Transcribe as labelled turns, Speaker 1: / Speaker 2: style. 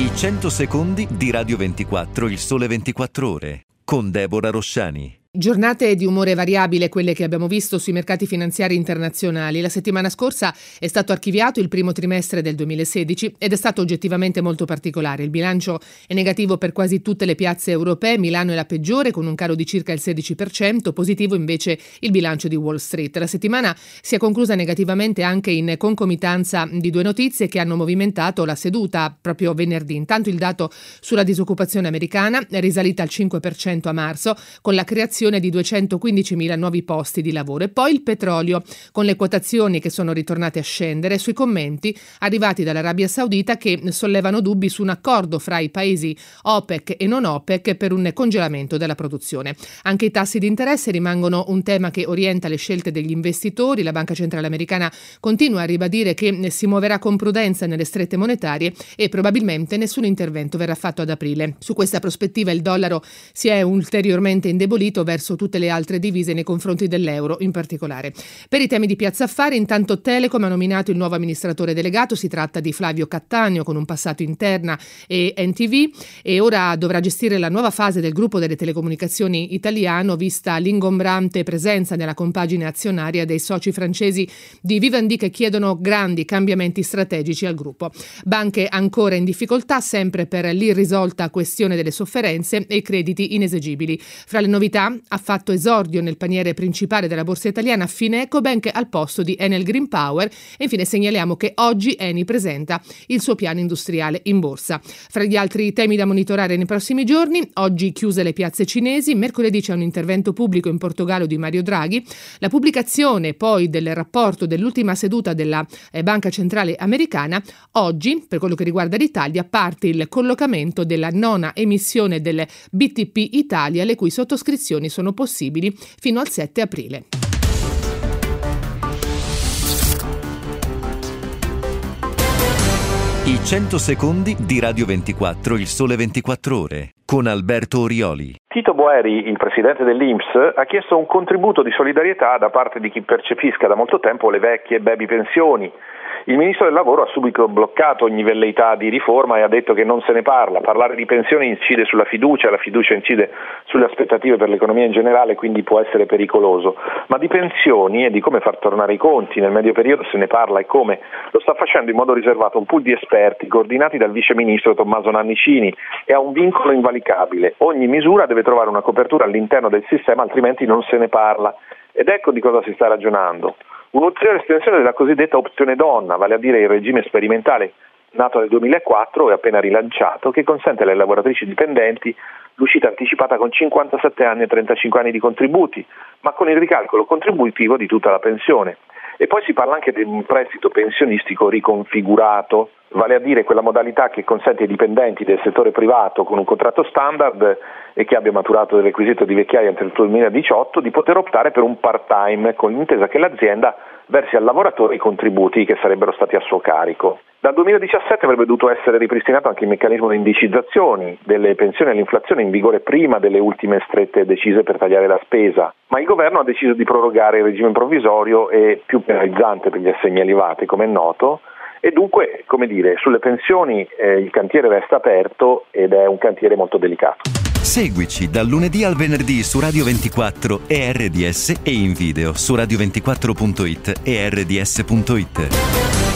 Speaker 1: I 100 secondi di Radio 24, il sole 24 ore, con Deborah Rosciani.
Speaker 2: Giornate di umore variabile quelle che abbiamo visto sui mercati finanziari internazionali. La settimana scorsa è stato archiviato il primo trimestre del 2016 ed è stato oggettivamente molto particolare. Il bilancio è negativo per quasi tutte le piazze europee, Milano è la peggiore con un calo di circa il 16%, positivo invece il bilancio di Wall Street. La settimana si è conclusa negativamente anche in concomitanza di due notizie che hanno movimentato la seduta proprio venerdì. Intanto il dato sulla disoccupazione americana è risalita al 5% a marzo con la creazione di 215.000 nuovi posti di lavoro, e poi il petrolio con le quotazioni che sono ritornate a scendere sui commenti arrivati dall'Arabia Saudita che sollevano dubbi su un accordo fra i paesi OPEC e non OPEC per un congelamento della produzione. Anche i tassi di interesse rimangono un tema che orienta le scelte degli investitori. La Banca Centrale Americana continua a ribadire che si muoverà con prudenza nelle strette monetarie e probabilmente nessun intervento verrà fatto ad aprile. Su questa prospettiva il dollaro si è ulteriormente indebolito verso tutte le altre divise nei confronti dell'euro in particolare. Per i temi di Piazza Affari, intanto Telecom ha nominato il nuovo amministratore delegato, si tratta di Flavio Cattaneo con un passato in Terna e NTV, e ora dovrà gestire la nuova fase del gruppo delle telecomunicazioni italiano vista l'ingombrante presenza nella compagine azionaria dei soci francesi di Vivendi che chiedono grandi cambiamenti strategici al gruppo. Banche ancora in difficoltà sempre per l'irrisolta questione delle sofferenze e i crediti inesigibili. Fra le novità ha fatto esordio nel paniere principale della borsa italiana Finecobank al posto di Enel Green Power, e infine segnaliamo che oggi Eni presenta il suo piano industriale in borsa. Fra gli altri temi da monitorare nei prossimi giorni, oggi chiuse le piazze cinesi, mercoledì c'è un intervento pubblico in Portogallo di Mario Draghi, la pubblicazione poi del rapporto dell'ultima seduta della Banca Centrale Americana. Oggi, per quello che riguarda l'Italia, parte il collocamento della nona emissione del BTP Italia, le cui sottoscrizioni sono possibili fino al 7 aprile.
Speaker 1: I 100 secondi di Radio 24, il sole 24 ore, con Alberto Orioli.
Speaker 3: Tito Boeri, il presidente dell'INPS, ha chiesto un contributo di solidarietà da parte di chi percepisca da molto tempo le vecchie baby pensioni. Il ministro del lavoro ha subito bloccato ogni velleità di riforma e ha detto che non se ne parla. Parlare di pensioni incide sulla fiducia, la fiducia incide sulle aspettative per l'economia in generale, quindi può essere pericoloso. Ma di pensioni e di come far tornare i conti nel medio periodo se ne parla, e come? Lo sta facendo in modo riservato un pool di esperti coordinati dal vice ministro Tommaso Nannicini, e ha un vincolo invalicabile: ogni misura deve trovare una copertura all'interno del sistema, altrimenti non se ne parla. Ed ecco di cosa si sta ragionando. Un'ulteriore estensione della cosiddetta opzione donna, vale a dire il regime sperimentale nato nel 2004 e appena rilanciato, che consente alle lavoratrici dipendenti l'uscita anticipata con 57 anni e 35 anni di contributi, ma con il ricalcolo contributivo di tutta la pensione. E poi si parla anche di un prestito pensionistico riconfigurato, vale a dire quella modalità che consente ai dipendenti del settore privato con un contratto standard e che abbia maturato il requisito di vecchiaia entro il 2018 di poter optare per un part-time, con l'intesa che l'azienda versi al lavoratore i contributi che sarebbero stati a suo carico. Dal 2017 avrebbe dovuto essere ripristinato anche il meccanismo di indicizzazioni delle pensioni all'inflazione in vigore prima delle ultime strette decise per tagliare la spesa, ma il governo ha deciso di prorogare il regime provvisorio e più penalizzante per gli assegni elevati, come è noto, e dunque, come dire, sulle pensioni il cantiere resta aperto ed è un cantiere molto delicato.
Speaker 1: Seguici dal lunedì al venerdì su Radio 24 e RDS, e in video su radio24.it e rds.it.